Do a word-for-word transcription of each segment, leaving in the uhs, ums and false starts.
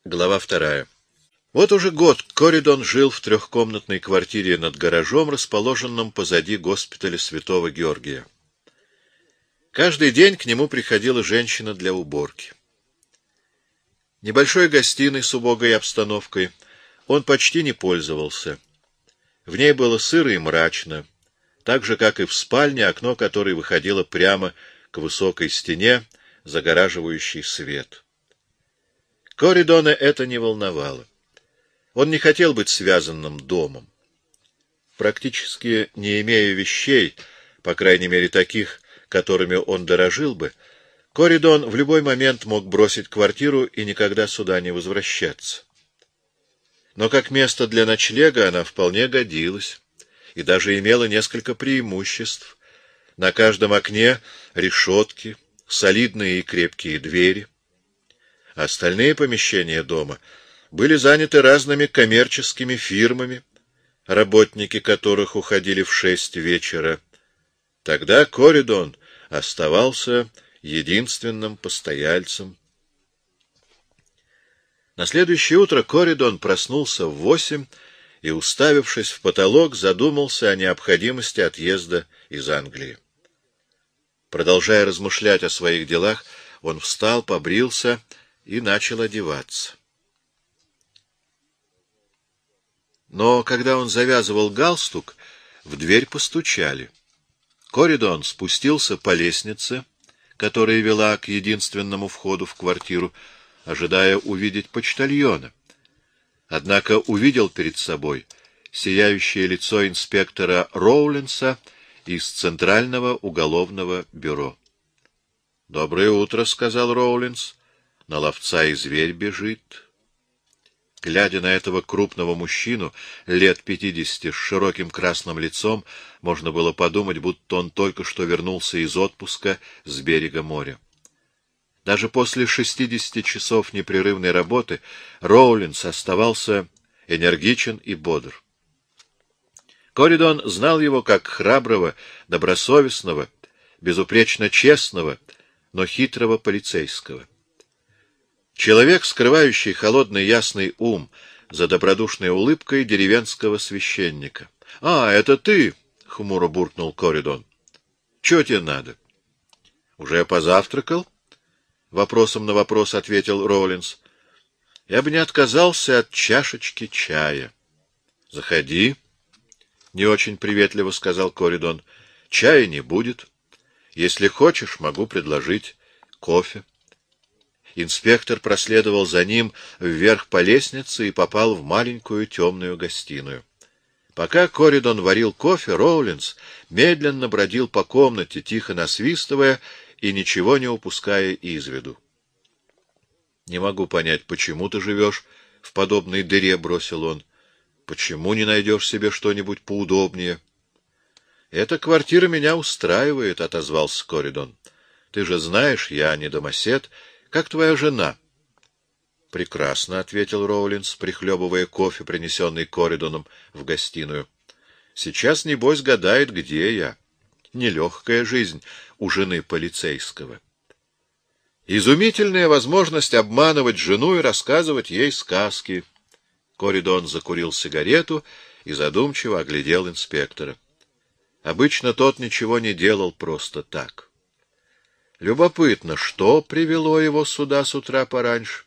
Глава вторая. Вот уже год Коридон жил в трехкомнатной квартире над гаражом, расположенном позади госпиталя Святого Георгия. Каждый день к нему приходила женщина для уборки. Небольшой гостиной с убогой обстановкой он почти не пользовался. В ней было сыро и мрачно, так же, как и в спальне, окно которой выходило прямо к высокой стене, загораживающей свет. Коридона это не волновало. Он не хотел быть связанным домом. Практически не имея вещей, по крайней мере таких, которыми он дорожил бы, Коридон в любой момент мог бросить квартиру и никогда сюда не возвращаться. Но как место для ночлега она вполне годилась и даже имела несколько преимуществ. На каждом окне решетки, солидные и крепкие двери. Остальные помещения дома были заняты разными коммерческими фирмами, работники которых уходили в шесть вечера. Тогда Коридон оставался единственным постояльцем. На следующее утро Коридон проснулся в восемь и, уставившись в потолок, задумался о необходимости отъезда из Англии. Продолжая размышлять о своих делах, он встал, побрился и начал одеваться. Но когда он завязывал галстук, в дверь постучали. Коридон спустился по лестнице, которая вела к единственному входу в квартиру, ожидая увидеть почтальона. Однако увидел перед собой сияющее лицо инспектора Роулинса из Центрального уголовного бюро. — Доброе утро, — сказал Роулинс. — На ловца и зверь бежит. Глядя на этого крупного мужчину, лет пятидесяти, с широким красным лицом, можно было подумать, будто он только что вернулся из отпуска с берега моря. Даже после шестидесяти часов непрерывной работы Роулинс оставался энергичен и бодр. Коридон знал его как храброго, добросовестного, безупречно честного, но хитрого полицейского. Человек, скрывающий холодный ясный ум за добродушной улыбкой деревенского священника. — А, это ты! — хмуро буркнул Коридон. — Чего тебе надо? — Уже позавтракал? — вопросом на вопрос ответил Роулинс. — Я бы не отказался от чашечки чая. — Заходи, — не очень приветливо сказал Коридон. — Чая не будет. Если хочешь, могу предложить кофе. Инспектор проследовал за ним вверх по лестнице и попал в маленькую темную гостиную. Пока Коридон варил кофе, Роулинс медленно бродил по комнате, тихо насвистывая и ничего не упуская из виду. — Не могу понять, почему ты живешь в подобной дыре, — бросил он. — Почему не найдешь себе что-нибудь поудобнее? — Эта квартира меня устраивает, — отозвался Коридон. — Ты же знаешь, я не домосед. Как твоя жена? — Прекрасно, — ответил Роулинс, прихлебывая кофе, принесенный Коридоном в гостиную. — Сейчас, небось, гадает, где я. Нелегкая жизнь у жены полицейского. Изумительная возможность обманывать жену и рассказывать ей сказки. Коридон закурил сигарету и задумчиво оглядел инспектора. Обычно тот ничего не делал просто так. Любопытно, что привело его сюда с утра пораньше?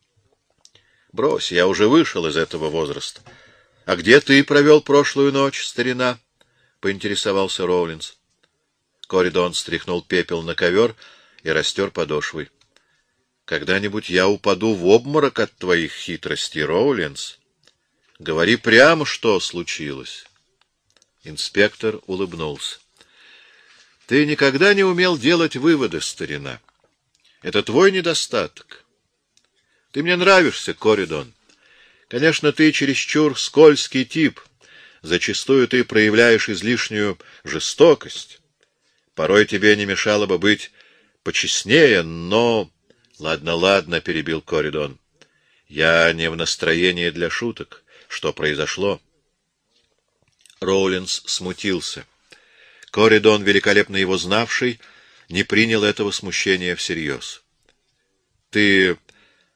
Брось, я уже вышел из этого возраста. А где ты провел прошлую ночь, старина? — поинтересовался Роулинс. Коридон стряхнул пепел на ковер и растер подошвой. — Когда-нибудь я упаду в обморок от твоих хитростей, Роулинс. Говори прямо, что случилось. Инспектор улыбнулся. — Ты никогда не умел делать выводы, старина. Это твой недостаток. Ты мне нравишься, Коридон. Конечно, ты чересчур скользкий тип. Зачастую ты проявляешь излишнюю жестокость. Порой тебе не мешало бы быть почестнее, но... — Ладно, ладно, — перебил Коридон. — Я не в настроении для шуток. Что произошло? Роулинс смутился. Коридон, великолепно его знавший, не принял этого смущения всерьез. — Ты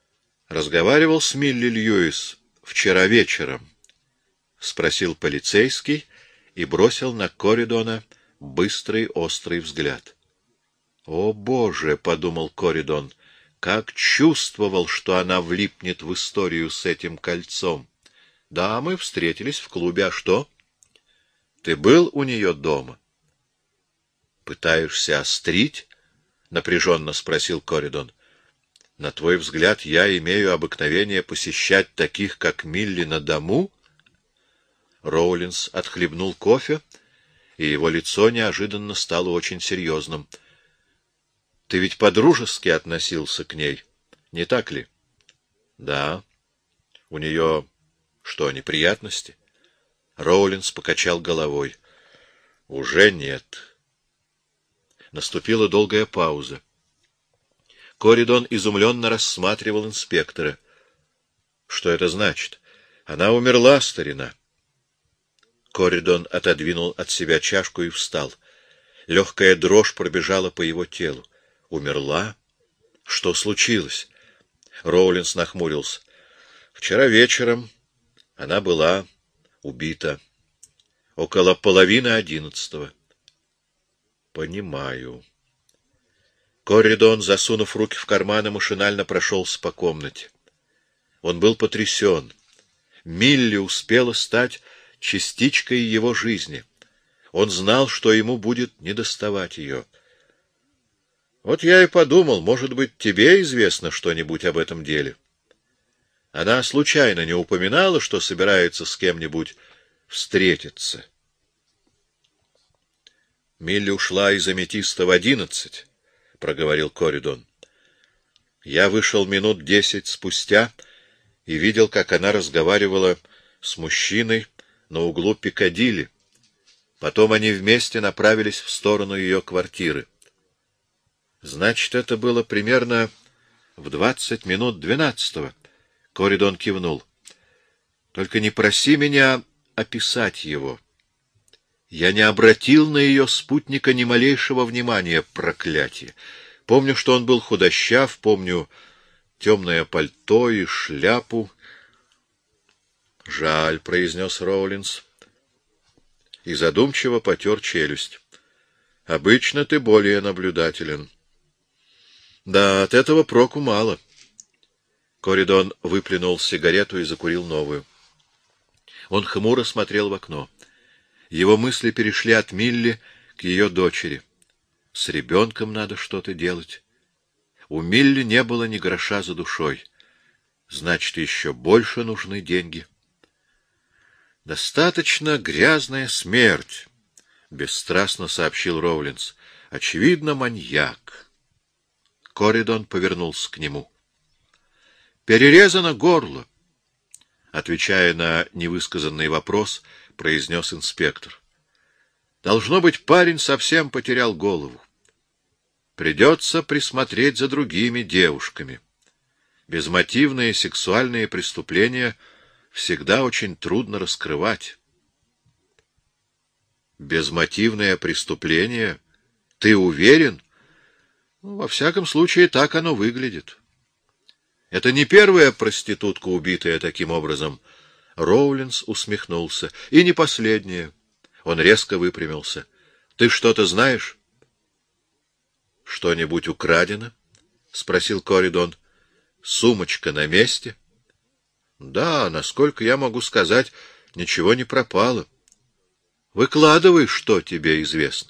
разговаривал с Милли Льюис вчера вечером? — спросил полицейский и бросил на Коридона быстрый острый взгляд. — О, Боже! — подумал Коридон, — как чувствовал, что она влипнет в историю с этим кольцом. — Да, мы встретились в клубе. А что? — Ты был у нее дома? — Пытаешься острить? — напряженно спросил Коридон. — На твой взгляд, я имею обыкновение посещать таких, как Милли, на дому? Роулинс отхлебнул кофе, и его лицо неожиданно стало очень серьезным. — Ты ведь по-дружески относился к ней, не так ли? — Да. — У нее что, неприятности? Роулинс покачал головой. — Уже нет. Наступила долгая пауза. Коридон изумленно рассматривал инспектора. — Что это значит? Она умерла, старина. Коридон отодвинул от себя чашку и встал. Легкая дрожь пробежала по его телу. — Умерла? Что случилось? Роулинс нахмурился. — Вчера вечером она была убита. Около половины одиннадцатого. — Понимаю. Коридон, засунув руки в карманы, машинально прошелся по комнате. Он был потрясен. Милли успела стать частичкой его жизни. Он знал, что ему будет недоставать ее. Вот я и подумал, может быть, тебе известно что-нибудь об этом деле. Она случайно не упоминала, что собирается с кем-нибудь встретиться. Милли ушла из Аметиста в одиннадцать, — проговорил Коридон. Я вышел минут десять спустя и видел, как она разговаривала с мужчиной на углу Пикадилли. Потом они вместе направились в сторону ее квартиры. Значит, это было примерно в двадцать минут двенадцатого. Коридон кивнул. Только не проси меня описать его. Я не обратил на ее спутника ни малейшего внимания, проклятие. Помню, что он был худощав, помню темное пальто и шляпу. — Жаль, — произнес Роулинс и задумчиво потер челюсть. — Обычно ты более наблюдателен. — Да, от этого проку мало. Коридон выплюнул сигарету и закурил новую. Он хмуро смотрел в окно. Его мысли перешли от Милли к ее дочери. С ребенком надо что-то делать. У Милли не было ни гроша за душой. Значит, еще больше нужны деньги. — Достаточно грязная смерть, — бесстрастно сообщил Роулинс. — Очевидно, маньяк. Коридон повернулся к нему. — Перерезано горло, — отвечая на невысказанный вопрос, произнес инспектор. Должно быть, парень совсем потерял голову. Придется присмотреть за другими девушками. Безмотивные сексуальные преступления всегда очень трудно раскрывать. Безмотивное преступление? Ты уверен? Ну, во всяком случае, так оно выглядит. Это не первая проститутка, убитая таким образом. Роулинс усмехнулся. И не последняя. Он резко выпрямился. Ты что-то знаешь? Что-нибудь украдено? Спросил Коридон. Сумочка на месте? Да, насколько я могу сказать, ничего не пропало. Выкладывай, что тебе известно.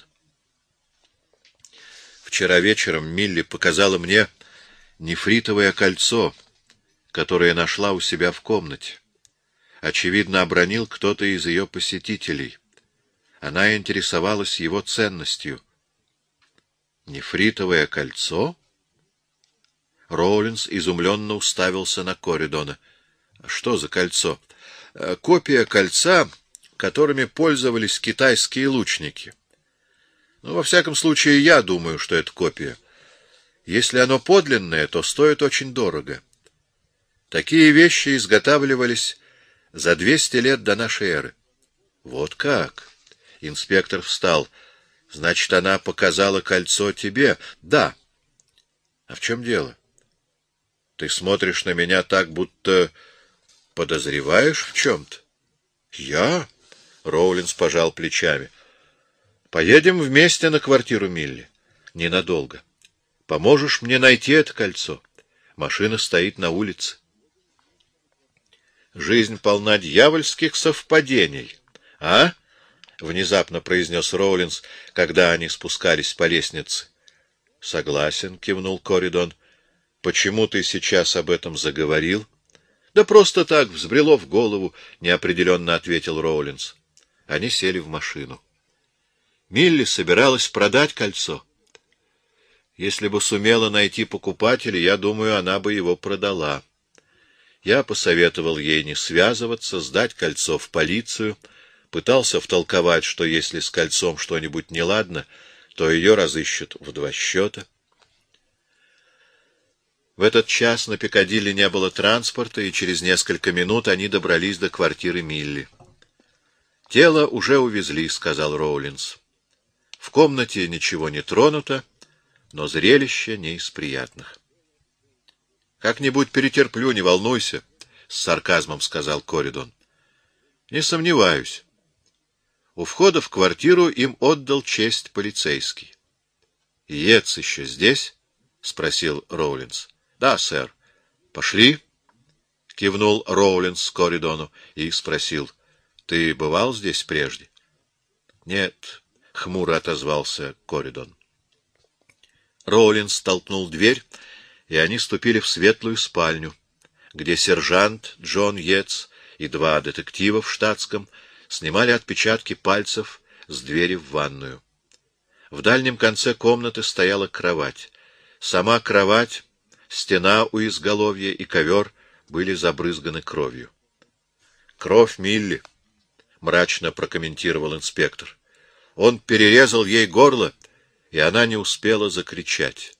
Вчера вечером Милли показала мне нефритовое кольцо, которое нашла у себя в комнате. Очевидно, обронил кто-то из ее посетителей. Она интересовалась его ценностью. Нефритовое кольцо? Роулинс изумленно уставился на Коридона. Что за кольцо? Копия кольца, которыми пользовались китайские лучники. Ну, во всяком случае, я думаю, что это копия. Если оно подлинное, то стоит очень дорого. Такие вещи изготавливались за двести лет до нашей эры. Вот как? Инспектор встал. Значит, она показала кольцо тебе? Да. А в чем дело? Ты смотришь на меня так, будто подозреваешь в чем-то. Я? Роулинс пожал плечами. Поедем вместе на квартиру Милли. Ненадолго. Поможешь мне найти это кольцо? Машина стоит на улице. Жизнь полна дьявольских совпадений, а? Внезапно произнес Роулинс, когда они спускались по лестнице. Согласен, кивнул Коридон. Почему ты сейчас об этом заговорил? Да просто так взбрело в голову, неопределенно ответил Роулинс. Они сели в машину. Милли собиралась продать кольцо. Если бы сумела найти покупателя, я думаю, она бы его продала. Я посоветовал ей не связываться, сдать кольцо в полицию, пытался втолковать, что если с кольцом что-нибудь неладно, то ее разыщут в два счета. В этот час на Пикадилли не было транспорта, и через несколько минут они добрались до квартиры Милли. «Тело уже увезли», — сказал Роулинс. «В комнате ничего не тронуто, но зрелище не из приятных». «Как-нибудь перетерплю, не волнуйся», — с сарказмом сказал Коридон. «Не сомневаюсь». У входа в квартиру им отдал честь полицейский. «Йетс еще здесь?» — спросил Роулинс. «Да, сэр». «Пошли?» — кивнул Роулинс Коридону и спросил. «Ты бывал здесь прежде?» «Нет», — хмуро отозвался Коридон. Роулинс толкнул дверь, и они ступили в светлую спальню, где сержант Джон Йетс и два детектива в штатском снимали отпечатки пальцев с двери в ванную. В дальнем конце комнаты стояла кровать. Сама кровать, стена у изголовья и ковер были забрызганы кровью. «Кровь Милли», — мрачно прокомментировал инспектор. «Он перерезал ей горло, и она не успела закричать».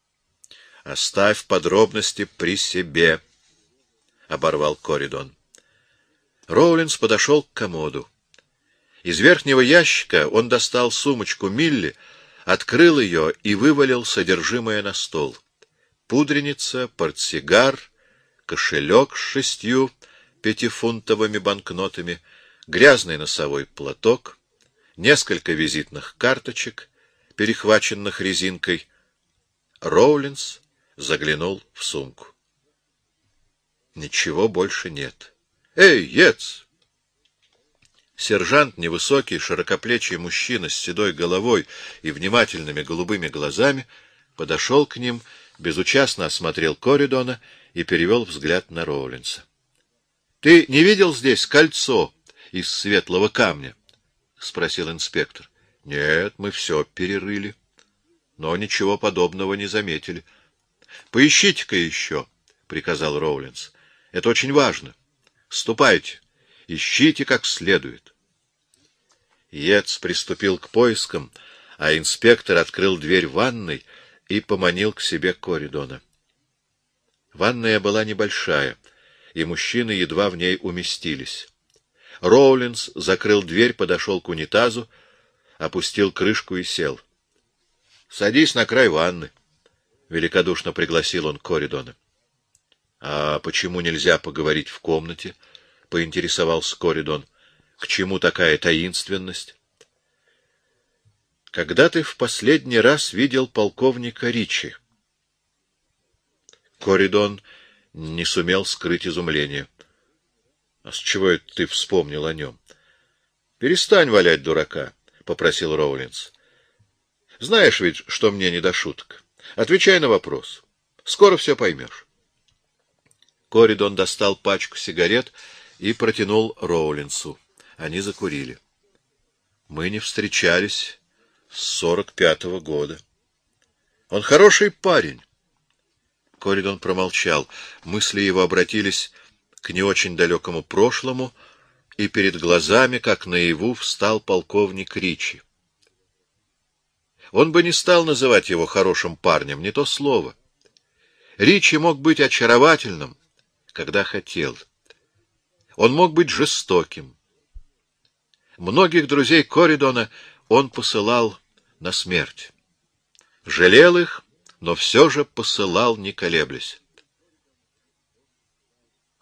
«Оставь подробности при себе», — оборвал Коридон. Роулинс подошел к комоду. Из верхнего ящика он достал сумочку Милли, открыл ее и вывалил содержимое на стол. Пудреница, портсигар, кошелек с шестью пятифунтовыми банкнотами, грязный носовой платок, несколько визитных карточек, перехваченных резинкой. Роулинс заглянул в сумку. Ничего больше нет. «Эй, Йетс!» Сержант, невысокий, широкоплечий мужчина с седой головой и внимательными голубыми глазами, подошел к ним, безучастно осмотрел Коридона и перевел взгляд на Роулинса. — Ты не видел здесь кольцо из светлого камня? — спросил инспектор. — Нет, мы все перерыли, но ничего подобного не заметили. — Поищите-ка еще, — приказал Роулинс. — Это очень важно. Ступайте, ищите как следует. Йетс приступил к поискам, а инспектор открыл дверь ванной и поманил к себе Коридона. Ванная была небольшая, и мужчины едва в ней уместились. Роулинс закрыл дверь, подошел к унитазу, опустил крышку и сел. — Садись на край ванны, — великодушно пригласил он Коридона. — А почему нельзя поговорить в комнате? — поинтересовался Коридон. — К чему такая таинственность? — Когда ты в последний раз видел полковника Ричи? Коридон не сумел скрыть изумление. — А с чего это ты вспомнил о нем? — Перестань валять дурака, — попросил Роулинс. — Знаешь ведь, что мне не до шуток. Отвечай на вопрос. Скоро все поймешь. Коридон достал пачку сигарет и протянул Роулинсу. Они закурили. — Мы не встречались с сорок пятого года. — Он хороший парень. Коридон промолчал. Мысли его обратились к не очень далекому прошлому, и перед глазами, как наяву, встал полковник Ричи. Он бы не стал называть его хорошим парнем, не то слово. Ричи мог быть очаровательным, когда хотел. Он мог быть жестоким. Многих друзей Коридона он посылал на смерть. Жалел их, но все же посылал, не колеблясь.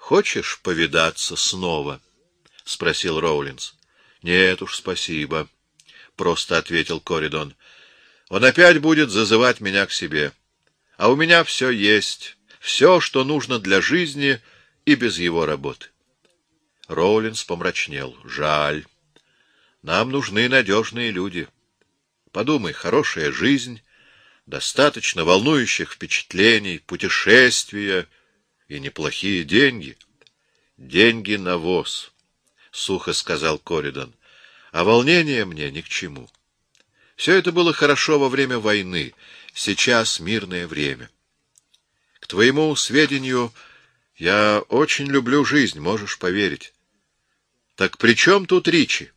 хочешь повидаться снова? — спросил Роулинс. — Нет уж, спасибо, — просто ответил Коридон. — Он опять будет зазывать меня к себе. А у меня все есть, все, что нужно для жизни и без его работы. Роулинс помрачнел. — Жаль. Нам нужны надежные люди. Подумай, хорошая жизнь, достаточно волнующих впечатлений, путешествия и неплохие деньги. — Деньги — навоз, — сухо сказал Коридон, — а волнение мне ни к чему. Все это было хорошо во время войны, сейчас мирное время. К твоему сведению, я очень люблю жизнь, можешь поверить. Так при чем тут Ричи?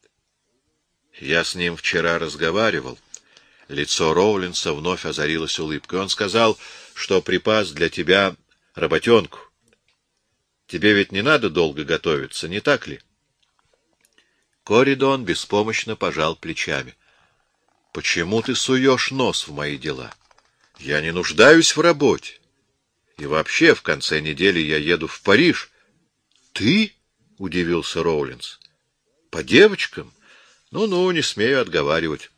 Я с ним вчера разговаривал. Лицо Роулинса вновь озарилось улыбкой. Он сказал, что припас для тебя работенку. Тебе ведь не надо долго готовиться, не так ли? Коридон беспомощно пожал плечами. — Почему ты суешь нос в мои дела? Я не нуждаюсь в работе. И вообще, в конце недели я еду в Париж. — Ты? — удивился Роулинс. — По девочкам? Ну-ну, не смею отговаривать.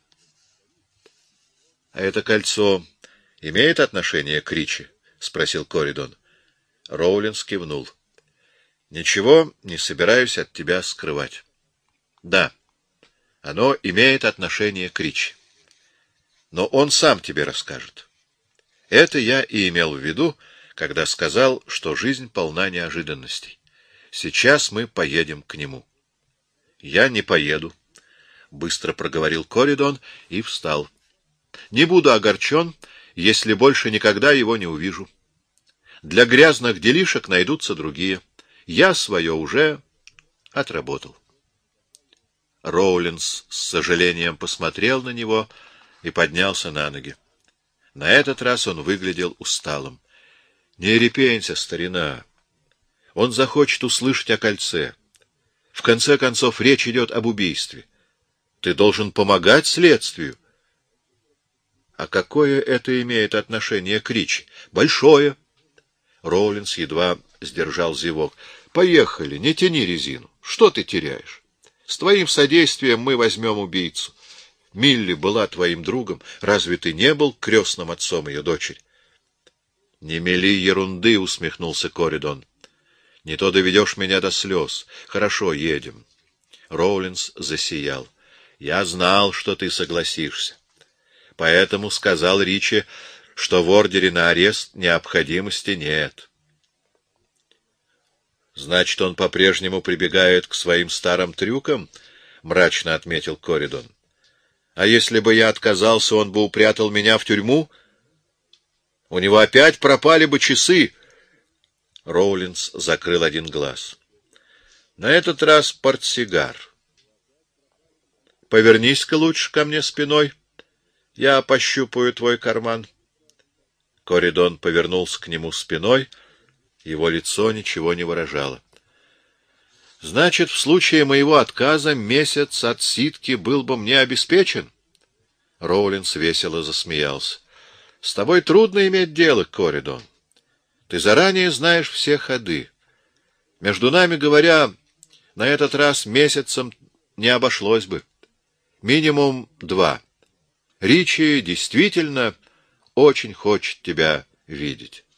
— А это кольцо имеет отношение к Ричи? — спросил Коридон. Роулинс кивнул. — Ничего не собираюсь от тебя скрывать. — Да, оно имеет отношение к Ричи. Но он сам тебе расскажет. Это я и имел в виду, когда сказал, что жизнь полна неожиданностей. Сейчас мы поедем к нему. — Я не поеду, — быстро проговорил Коридон и встал. — Не буду огорчен, если больше никогда его не увижу. Для грязных делишек найдутся другие. Я свое уже отработал. Роулинс с сожалением посмотрел на него и поднялся на ноги. На этот раз он выглядел усталым. — Не репенься, старина. Он захочет услышать о кольце. В конце концов, речь идет об убийстве. Ты должен помогать следствию. — А какое это имеет отношение к Ричи? — Большое. Роулинс едва сдержал зевок. — Поехали, не тяни резину. Что ты теряешь? С твоим содействием мы возьмем убийцу. Милли была твоим другом. Разве ты не был крестным отцом ее дочери? — Не мели ерунды, — усмехнулся Коридон. — Не то доведешь меня до слез. Хорошо, едем. Роулинс засиял. — Я знал, что ты согласишься. Поэтому сказал Ричи, что в ордере на арест необходимости нет. — Значит, он по-прежнему прибегает к своим старым трюкам? — мрачно отметил Коридон. — А если бы я отказался, он бы упрятал меня в тюрьму? У него опять пропали бы часы. Роулинс закрыл один глаз. — На этот раз портсигар. — Повернись-ка лучше ко мне спиной. Я пощупаю твой карман. Коридон повернулся к нему спиной. Его лицо ничего не выражало. — Значит, в случае моего отказа месяц отсидки был бы мне обеспечен? Роулинс весело засмеялся. — С тобой трудно иметь дело, Коридон. Ты заранее знаешь все ходы. Между нами говоря, на этот раз месяцем не обошлось бы. Минимум два. Ричи действительно очень хочет тебя видеть.